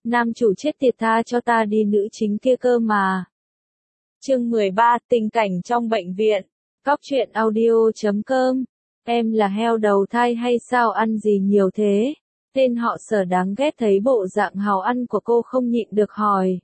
Nam chủ chết tiệt, tha cho ta đi, nữ chính kia cơ mà. Chương 13, tình cảnh trong bệnh viện. Cóc truyện audio.com. Em là heo đầu thai hay sao, ăn gì nhiều thế? Tên họ Sở đáng ghét thấy bộ dạng hào ăn của cô không nhịn được hỏi.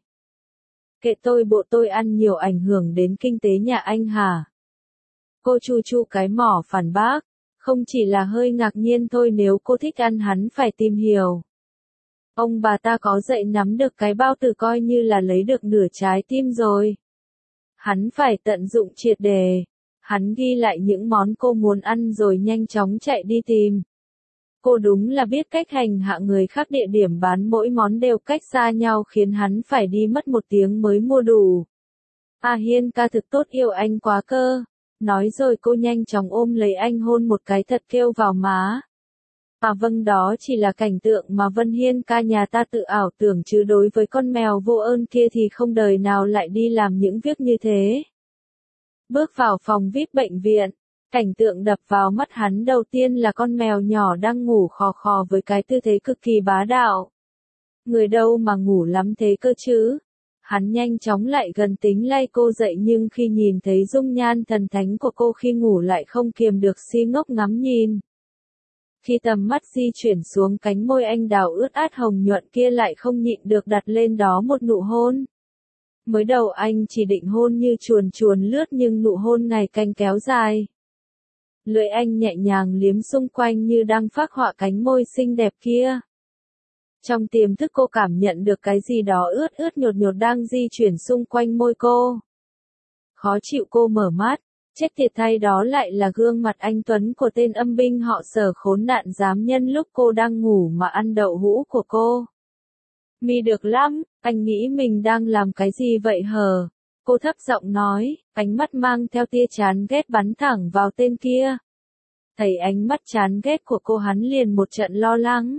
Kệ tôi, bộ tôi ăn nhiều ảnh hưởng đến kinh tế nhà anh hả? Cô chu chu cái mỏ phản bác. Không chỉ là hơi ngạc nhiên thôi, nếu cô thích ăn hắn phải tìm hiểu. Ông bà ta có dậy nắm được cái bao tử coi như là lấy được nửa trái tim rồi. Hắn phải tận dụng triệt đề. Hắn ghi lại những món cô muốn ăn rồi nhanh chóng chạy đi tìm. Cô đúng là biết cách hành hạ người khác, địa điểm bán mỗi món đều cách xa nhau khiến hắn phải đi mất 1 tiếng mới mua đủ. À Hiên ca thực tốt, yêu anh quá cơ. Nói rồi cô nhanh chóng ôm lấy anh hôn một cái thật kêu vào má. À vâng, đó chỉ là cảnh tượng mà Vân Hiên ca nhà ta tự ảo tưởng, chứ đối với con mèo vô ơn kia thì không đời nào lại đi làm những việc như thế. Bước vào phòng VIP bệnh viện, cảnh tượng đập vào mắt hắn đầu tiên là con mèo nhỏ đang ngủ khò khò với cái tư thế cực kỳ bá đạo. Người đâu mà ngủ lắm thế cơ chứ? Hắn nhanh chóng lại gần tính lay cô dậy, nhưng khi nhìn thấy dung nhan thần thánh của cô khi ngủ lại không kiềm được si ngốc ngắm nhìn. Khi tầm mắt di chuyển xuống cánh môi anh đào ướt át hồng nhuận kia, lại không nhịn được đặt lên đó một nụ hôn. Mới đầu anh chỉ định hôn như chuồn chuồn lướt, nhưng nụ hôn ngày càng kéo dài. Lưỡi anh nhẹ nhàng liếm xung quanh như đang phác họa cánh môi xinh đẹp kia. Trong tiềm thức cô cảm nhận được cái gì đó ướt ướt nhột nhột đang di chuyển xung quanh môi cô. Khó chịu, cô mở mắt. Chết tiệt thay, đó lại là gương mặt anh tuấn của tên âm binh họ Sở khốn nạn dám nhân lúc cô đang ngủ mà ăn đậu hũ của cô. Mi được lắm, anh nghĩ mình đang làm cái gì vậy hờ? Cô thấp giọng nói, ánh mắt mang theo tia chán ghét bắn thẳng vào tên kia. Thấy ánh mắt chán ghét của cô, hắn liền một trận lo lắng.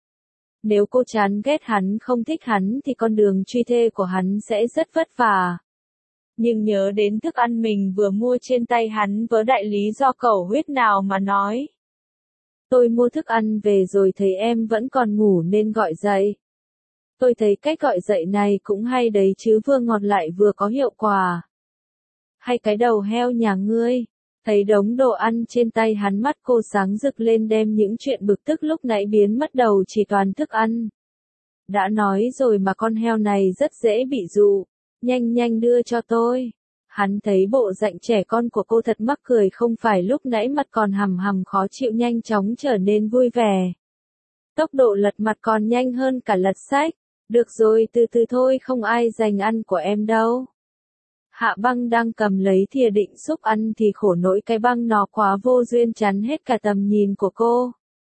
Nếu cô chán ghét hắn, không thích hắn thì con đường truy thê của hắn sẽ rất vất vả. Nhưng nhớ đến thức ăn mình vừa mua trên tay hắn, vớ đại lý do cầu huyết nào mà nói. Tôi mua thức ăn về rồi thấy em vẫn còn ngủ nên gọi dậy. Tôi thấy cách gọi dậy này cũng hay đấy chứ, vừa ngọt lại vừa có hiệu quả. Hay cái đầu heo nhà ngươi. Thấy đống đồ ăn trên tay hắn, mắt cô sáng rực lên, đem những chuyện bực tức lúc nãy biến mất, đầu chỉ toàn thức ăn. Đã nói rồi mà, con heo này rất dễ bị dụ. Nhanh nhanh đưa cho tôi. Hắn thấy bộ dạng trẻ con của cô thật mắc cười, không phải lúc nãy mặt còn hầm hầm khó chịu nhanh chóng trở nên vui vẻ. Tốc độ lật mặt còn nhanh hơn cả lật sách. Được rồi, từ từ thôi, không ai giành ăn của em đâu. Hạ Băng đang cầm lấy thìa định xúc ăn thì khổ nỗi cái băng nó quá vô duyên, chắn hết cả tầm nhìn của cô.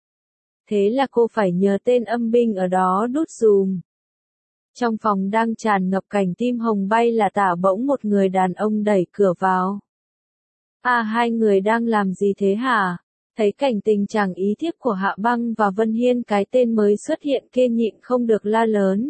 Thế là cô phải nhờ tên âm binh ở đó đút dùm. Trong phòng đang tràn ngập cảnh tim hồng bay là tả, bỗng một người đàn ông đẩy cửa vào. À, hai người đang làm gì thế hả? Thấy cảnh tình trạng ý thiếp của Hạ Băng và Vân Hiên, cái tên mới xuất hiện kia nhịn không được la lớn.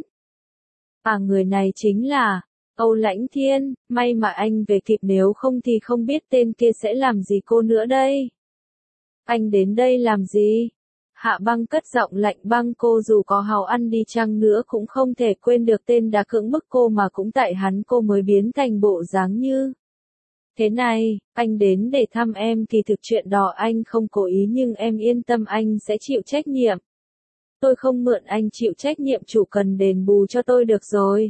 À, người này chính là Âu Lãnh Thiên, may mà anh về kịp, nếu không thì không biết tên kia sẽ làm gì cô nữa đây. Anh đến đây làm gì? Hạ Băng cất giọng lạnh băng, cô dù có hào ăn đi chăng nữa cũng không thể quên được tên đã cưỡng bức cô, mà cũng tại hắn cô mới biến thành bộ dáng như thế này. Anh đến để thăm em, kỳ thực chuyện đó anh không cố ý, nhưng em yên tâm, anh sẽ chịu trách nhiệm. Tôi không mượn anh chịu trách nhiệm, chủ cần đền bù cho tôi được rồi.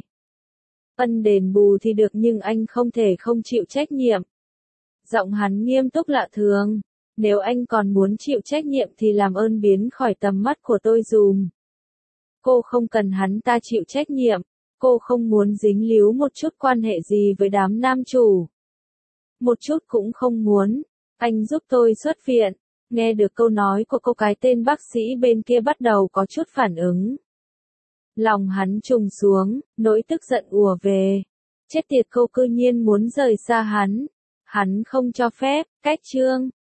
Ân đền bù thì được, nhưng anh không thể không chịu trách nhiệm. Giọng hắn nghiêm túc lạ thường. Nếu anh còn muốn chịu trách nhiệm thì làm ơn biến khỏi tầm mắt của tôi dùm. Cô không cần hắn ta chịu trách nhiệm. Cô không muốn dính líu một chút quan hệ gì với đám nam chủ. Một chút cũng không muốn. Anh giúp tôi xuất viện. Nghe được câu nói của cô, cái tên bác sĩ bên kia bắt đầu có chút phản ứng. Lòng hắn trùng xuống, nỗi tức giận ùa về. Chết tiệt, cô cư nhiên muốn rời xa hắn. Hắn không cho phép. Cách chương